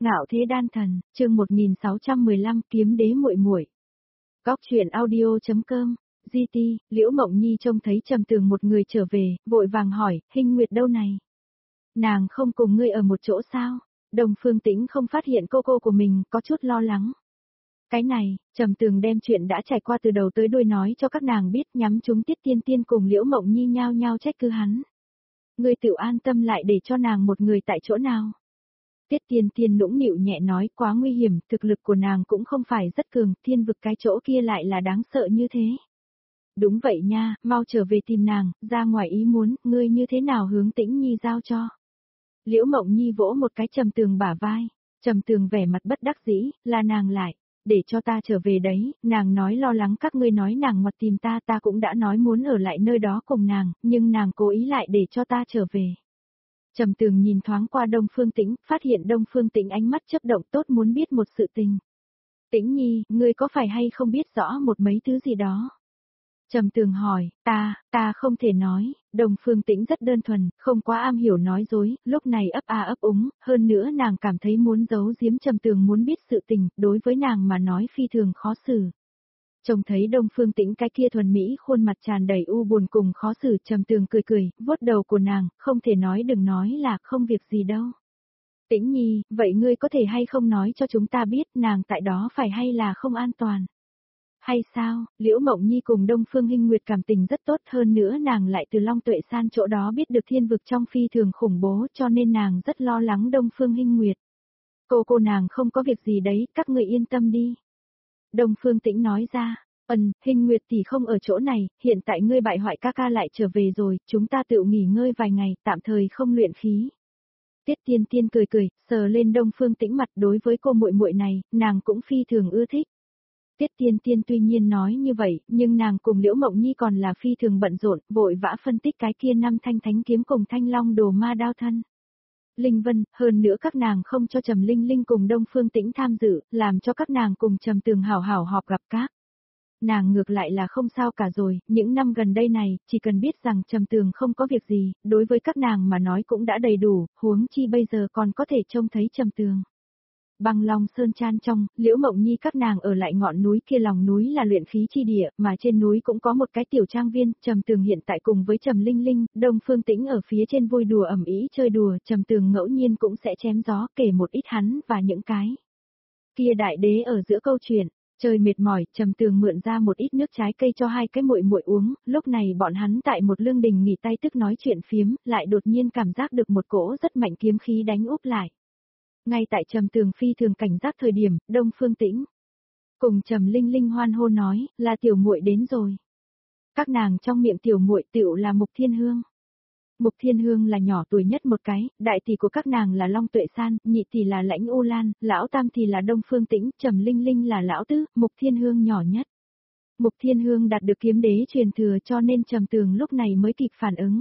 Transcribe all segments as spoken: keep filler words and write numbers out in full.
Ngạo thế đan thần, chương một nghìn sáu trăm mười lăm kiếm đế muội muội. Góc truyện audio chấm com, giê tê, Liễu Mộng Nhi trông thấy Trầm Tường một người trở về, vội vàng hỏi, Hinh Nguyệt đâu này? Nàng không cùng ngươi ở một chỗ sao? Đồng Phương Tĩnh không phát hiện cô cô của mình, có chút lo lắng. Cái này, Trầm Tường đem chuyện đã trải qua từ đầu tới đuôi nói cho các nàng biết, nhắm chúng Tiết Tiên Tiên cùng Liễu Mộng Nhi nhao nhao trách cứ hắn. Ngươi tự an tâm lại để cho nàng một người tại chỗ nào? Tiết Tiên Tiên nũng nịu nhẹ nói, quá nguy hiểm, thực lực của nàng cũng không phải rất cường, thiên vực cái chỗ kia lại là đáng sợ như thế. Đúng vậy nha, mau trở về tìm nàng, ra ngoài ý muốn, ngươi như thế nào hướng Tĩnh Nhi giao cho. Liễu Mộng Nhi vỗ một cái Trầm Tường bả vai, Trầm Tường vẻ mặt bất đắc dĩ, là nàng lại, để cho ta trở về đấy, nàng nói lo lắng các ngươi nói nàng ngoặt tìm ta, ta cũng đã nói muốn ở lại nơi đó cùng nàng, nhưng nàng cố ý lại để cho ta trở về. Trầm Tường nhìn thoáng qua Đông Phương Tĩnh, phát hiện Đông Phương Tĩnh ánh mắt chớp động tốt muốn biết một sự tình. Tĩnh Nhi, ngươi có phải hay không biết rõ một mấy thứ gì đó? Trầm Tường hỏi, ta, ta không thể nói, Đông Phương Tĩnh rất đơn thuần, không quá am hiểu nói dối, lúc này ấp a ấp úng, hơn nữa nàng cảm thấy muốn giấu giếm Trầm Tường muốn biết sự tình, đối với nàng mà nói phi thường khó xử. Trông thấy Đông Phương Tĩnh cái kia thuần mỹ khuôn mặt tràn đầy u buồn cùng khó xử, Trầm Tường cười cười, vuốt đầu của nàng, không thể nói đừng nói là không việc gì đâu. Tĩnh Nhi, vậy ngươi có thể hay không nói cho chúng ta biết nàng tại đó phải hay là không an toàn? Hay sao, Liễu Mộng Nhi cùng Đông Phương Hinh Nguyệt cảm tình rất tốt, hơn nữa nàng lại từ Long Tuệ San chỗ đó biết được thiên vực trong phi thường khủng bố, cho nên nàng rất lo lắng Đông Phương Hinh Nguyệt. Cô cô nàng không có việc gì đấy, các ngươi yên tâm đi. Đông Phương Tĩnh nói ra, ừm, Hinh Nguyệt tỷ không ở chỗ này, hiện tại ngươi bại hoại ca ca lại trở về rồi, chúng ta tự nghỉ ngơi vài ngày, tạm thời không luyện khí. Tiết Tiên Tiên cười cười, sờ lên Đông Phương Tĩnh mặt, đối với cô muội muội này, nàng cũng phi thường ưa thích. Tiết Tiên Tiên tuy nhiên nói như vậy, nhưng nàng cùng Liễu Mộng Nhi còn là phi thường bận rộn, vội vã phân tích cái kia năm thanh thánh kiếm cùng thanh long đồ ma đao thân. Linh Vân, hơn nữa các nàng không cho Trầm Linh Linh cùng Đông Phương Tĩnh tham dự, làm cho các nàng cùng Trầm Tường hảo hảo họp gặp các. Nàng ngược lại là không sao cả rồi, những năm gần đây này, chỉ cần biết rằng Trầm Tường không có việc gì, đối với các nàng mà nói cũng đã đầy đủ, huống chi bây giờ còn có thể trông thấy Trầm Tường. Băng Long Sơn Chan trong, Liễu Mộng Nhi các nàng ở lại ngọn núi kia, lòng núi là luyện khí chi địa, mà trên núi cũng có một cái tiểu trang viên, Trầm Tường hiện tại cùng với Trầm Linh Linh, Đông Phương Tĩnh ở phía trên vui đùa ẩm ý chơi đùa, Trầm Tường ngẫu nhiên cũng sẽ chém gió kể một ít hắn và những cái kia đại đế ở giữa câu chuyện. Trời mệt mỏi, Trầm Tường mượn ra một ít nước trái cây cho hai cái muội muội uống, lúc này bọn hắn tại một lương đình nghỉ tay tức nói chuyện phiếm, lại đột nhiên cảm giác được một cỗ rất mạnh kiếm khí đánh úp lại. Ngay tại Trầm Tường phi thường cảnh giác thời điểm, Đông Phương Tĩnh cùng Trầm Linh Linh hoan hô nói, là tiểu muội đến rồi. Các nàng trong miệng tiểu muội tựu là Mục Thiên Hương. Mục Thiên Hương là nhỏ tuổi nhất một cái, đại tỷ của các nàng là Long Tuệ San, nhị tỷ là Lãnh U Lan, lão tam thì là Đông Phương Tĩnh, Trầm Linh Linh là lão tứ, Mục Thiên Hương nhỏ nhất. Mục Thiên Hương đạt được kiếm đế truyền thừa cho nên Trầm Tường lúc này mới kịp phản ứng.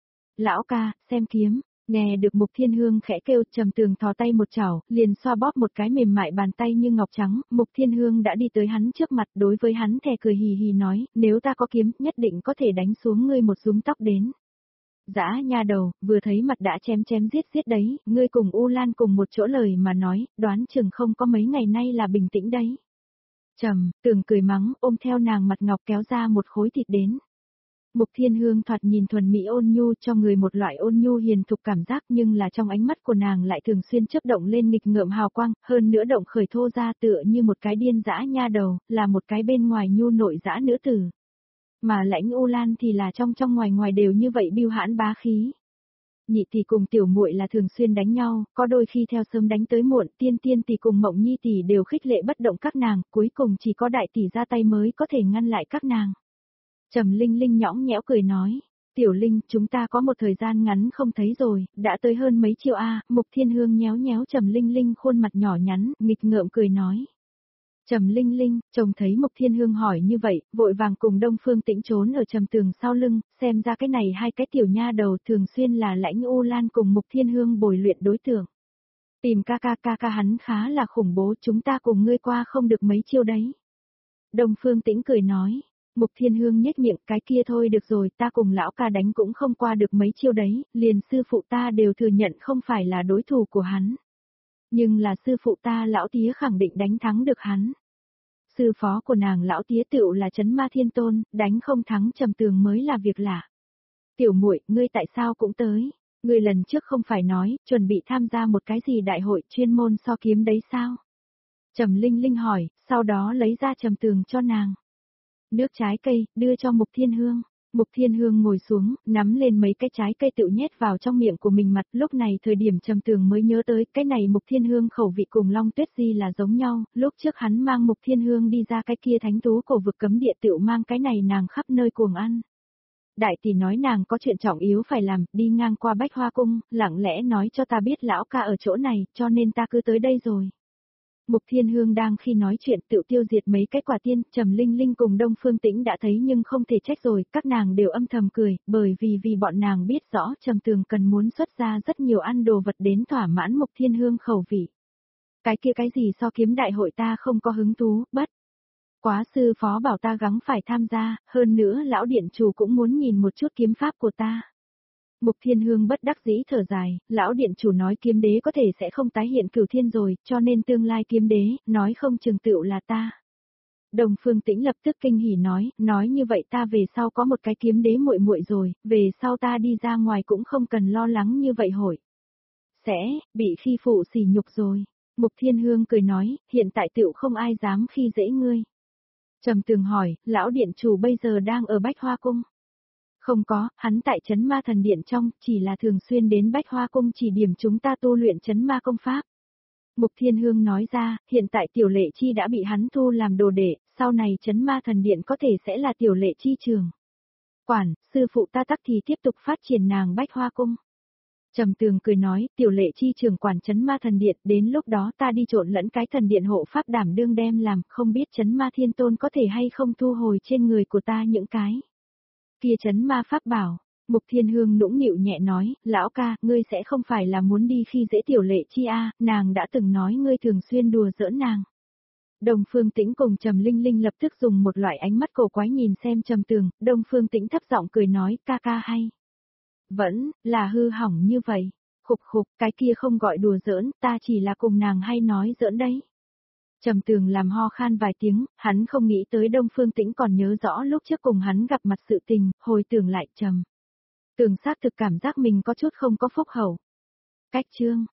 Lão ca, xem kiếm. Nghe được Mục Thiên Hương khẽ kêu, Trầm Tường thò tay một chảo, liền xoa bóp một cái mềm mại bàn tay như ngọc trắng, Mục Thiên Hương đã đi tới hắn trước mặt, đối với hắn thè cười hì hì nói, nếu ta có kiếm, nhất định có thể đánh xuống ngươi một rúm tóc đến. Dã nha đầu, vừa thấy mặt đã chém chém giết giết đấy, ngươi cùng U Lan cùng một chỗ lời mà nói, đoán chừng không có mấy ngày nay là bình tĩnh đấy. Trầm Tường cười mắng, ôm theo nàng mặt ngọc kéo ra một khối thịt đến. Mục Thiên Hương thoạt nhìn thuần mỹ ôn nhu, cho người một loại ôn nhu hiền thục cảm giác, nhưng là trong ánh mắt của nàng lại thường xuyên chớp động lên nghịch ngợm hào quang, hơn nữa động khởi thô ra tựa như một cái điên dã nha đầu, là một cái bên ngoài nhu nội dã nữ tử. Mà Lãnh U Lan thì là trong trong ngoài ngoài đều như vậy bưu hãn bá khí. Nhị tỷ cùng tiểu muội là thường xuyên đánh nhau, có đôi khi theo sớm đánh tới muộn, Tiên Tiên tỷ cùng Mộng Nhi tỷ đều khích lệ bất động các nàng, cuối cùng chỉ có đại tỷ ra tay mới có thể ngăn lại các nàng. Trầm Linh Linh nhõng nhẽo cười nói, tiểu Linh, chúng ta có một thời gian ngắn không thấy rồi, đã tới hơn mấy chiều a. Mục Thiên Hương nhéo nhéo Trầm Linh Linh khuôn mặt nhỏ nhắn, nghịch ngợm cười nói. Trầm Linh Linh, trông thấy Mục Thiên Hương hỏi như vậy, vội vàng cùng Đông Phương Tĩnh trốn ở Trầm Tường sau lưng, xem ra cái này hai cái tiểu nha đầu thường xuyên là Lãnh U Lan cùng Mục Thiên Hương bồi luyện đối tượng. Tìm ca ca ca ca hắn khá là khủng bố, chúng ta cùng ngươi qua không được mấy chiêu đấy. Đông Phương Tĩnh cười nói. Mục Thiên Hương nhếch miệng, cái kia thôi được rồi, ta cùng lão ca đánh cũng không qua được mấy chiêu đấy, liền sư phụ ta đều thừa nhận không phải là đối thủ của hắn. Nhưng là sư phụ ta lão tía khẳng định đánh thắng được hắn. Sư phó của nàng lão tía tựu là Trấn Ma Thiên Tôn, đánh không thắng Trầm Tường mới là việc lạ. Tiểu muội, ngươi tại sao cũng tới? Ngươi lần trước không phải nói, chuẩn bị tham gia một cái gì đại hội chuyên môn so kiếm đấy sao? Trầm Linh Linh hỏi, sau đó lấy ra Trầm Tường cho nàng. Nước trái cây, đưa cho Mục Thiên Hương. Mục Thiên Hương ngồi xuống, nắm lên mấy cái trái cây tự nhét vào trong miệng của mình mặt. Lúc này thời điểm Trầm Tường mới nhớ tới, cái này Mục Thiên Hương khẩu vị cùng Long Tuyết Di là giống nhau. Lúc trước hắn mang Mục Thiên Hương đi ra cái kia thánh thú cổ vực cấm địa tựu mang cái này nàng khắp nơi cuồng ăn. Đại tỷ nói nàng có chuyện trọng yếu phải làm, đi ngang qua Bách Hoa Cung, lặng lẽ nói cho ta biết lão ca ở chỗ này, cho nên ta cứ tới đây rồi. Mục Thiên Hương đang khi nói chuyện tự tiêu diệt mấy cái quả tiên, Trầm Linh Linh cùng Đông Phương Tĩnh đã thấy nhưng không thể trách rồi, các nàng đều âm thầm cười, bởi vì vì bọn nàng biết rõ Trầm Tường cần muốn xuất ra rất nhiều ăn đồ vật đến thỏa mãn Mục Thiên Hương khẩu vị. Cái kia cái gì so kiếm đại hội ta không có hứng thú, bất. Quá sư phó bảo ta gắng phải tham gia, hơn nữa lão điện chủ cũng muốn nhìn một chút kiếm pháp của ta. Mục Thiên Hương bất đắc dĩ thở dài, lão điện chủ nói kiếm đế có thể sẽ không tái hiện cửu thiên rồi, cho nên tương lai kiếm đế, nói không chừng tựu là ta. Đồng Phương Tĩnh lập tức kinh hỉ nói, nói như vậy ta về sau có một cái kiếm đế muội muội rồi, về sau ta đi ra ngoài cũng không cần lo lắng như vậy hội. Sẽ, bị khi phụ sỉ nhục rồi. Mục Thiên Hương cười nói, hiện tại tựu không ai dám khi dễ ngươi. Trầm Tường hỏi, lão điện chủ bây giờ đang ở Bách Hoa Cung. Không có, hắn tại Trấn Ma Thần Điện trong, chỉ là thường xuyên đến Bách Hoa Cung chỉ điểm chúng ta tu luyện Trấn Ma công pháp. Mục Thiên Hương nói ra, hiện tại Tiểu Lệ Chi đã bị hắn thu làm đồ đệ, sau này Trấn Ma Thần Điện có thể sẽ là Tiểu Lệ Chi trường. Quản, sư phụ ta tắc thì tiếp tục phát triển nàng Bách Hoa Cung. Trầm Tường cười nói, Tiểu Lệ Chi trưởng quản Trấn Ma Thần Điện, đến lúc đó ta đi trộn lẫn cái thần điện hộ pháp đảm đương đem làm, không biết Trấn Ma Thiên Tôn có thể hay không thu hồi trên người của ta những cái. Kia Trấn Ma pháp bảo, Mục Thiên Hương nũng nịu nhẹ nói, lão ca, ngươi sẽ không phải là muốn đi khi dễ Tiểu Lệ Chi a, nàng đã từng nói ngươi thường xuyên đùa giỡn nàng. Đông Phương Tĩnh cùng Trầm Linh Linh lập tức dùng một loại ánh mắt cổ quái nhìn xem Trầm Tường, Đông Phương Tĩnh thấp giọng cười nói, ca ca hay. Vẫn, là hư hỏng như vậy. Khục khục, cái kia không gọi đùa giỡn, ta chỉ là cùng nàng hay nói giỡn đấy. Trầm Tường làm ho khan vài tiếng, hắn không nghĩ tới Đông Phương Tĩnh còn nhớ rõ lúc trước cùng hắn gặp mặt sự tình, hồi tưởng lại Trầm Tường xác thực cảm giác mình có chút không có phúc hậu. Cách chương